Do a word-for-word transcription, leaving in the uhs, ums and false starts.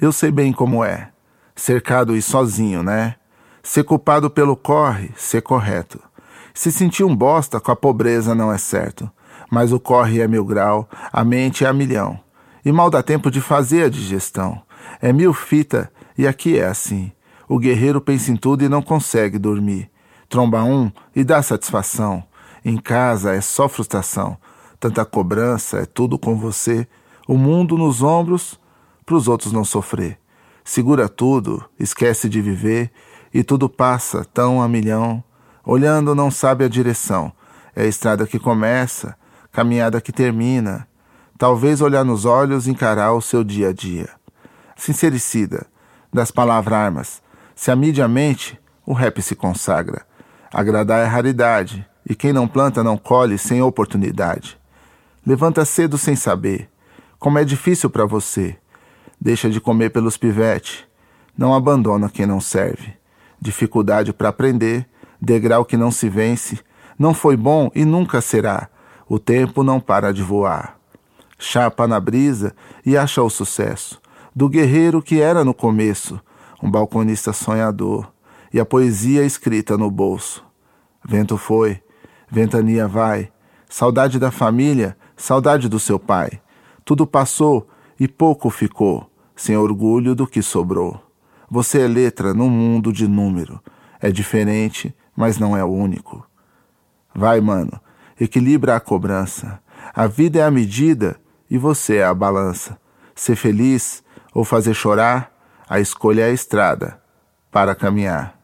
Eu sei bem como é, cercado e sozinho, né? Ser culpado pelo corre, ser correto. Se sentir um bosta com a pobreza não é certo, mas o corre é mil grau, a mente é a milhão. E mal dá tempo de fazer a digestão. É mil fita e aqui é assim. O guerreiro pensa em tudo e não consegue dormir. Tromba um e dá satisfação. Em casa é só frustração. Tanta cobrança, é tudo com você. O mundo nos ombros, pros outros não sofrer. Segura tudo, esquece de viver, e tudo passa tão a milhão. Olhando não sabe a direção. É a estrada que começa, caminhada que termina. Talvez olhar nos olhos e encarar o seu dia a dia. Sincericida, das palavras armas. Se a mídia mente, o rap se consagra. Agradar é raridade, e quem não planta não colhe sem oportunidade. Levanta cedo sem saber, como é difícil pra você. Deixa de comer pelos pivete, não abandona quem não serve. Dificuldade pra aprender, degrau que não se vence. Não foi bom e nunca será, o tempo não para de voar. Chapa na brisa e acha o sucesso do guerreiro que era no começo, um balconista sonhador, e a poesia escrita no bolso. Vento foi, ventania vai, saudade da família, saudade do seu pai. Tudo passou e pouco ficou, sem orgulho do que sobrou. Você é letra num mundo de número, é diferente, mas não é o único. Vai, mano, equilibra a cobrança. A vida é a medida e você é a balança. Ser feliz ou fazer chorar, a escolha é a estrada para caminhar.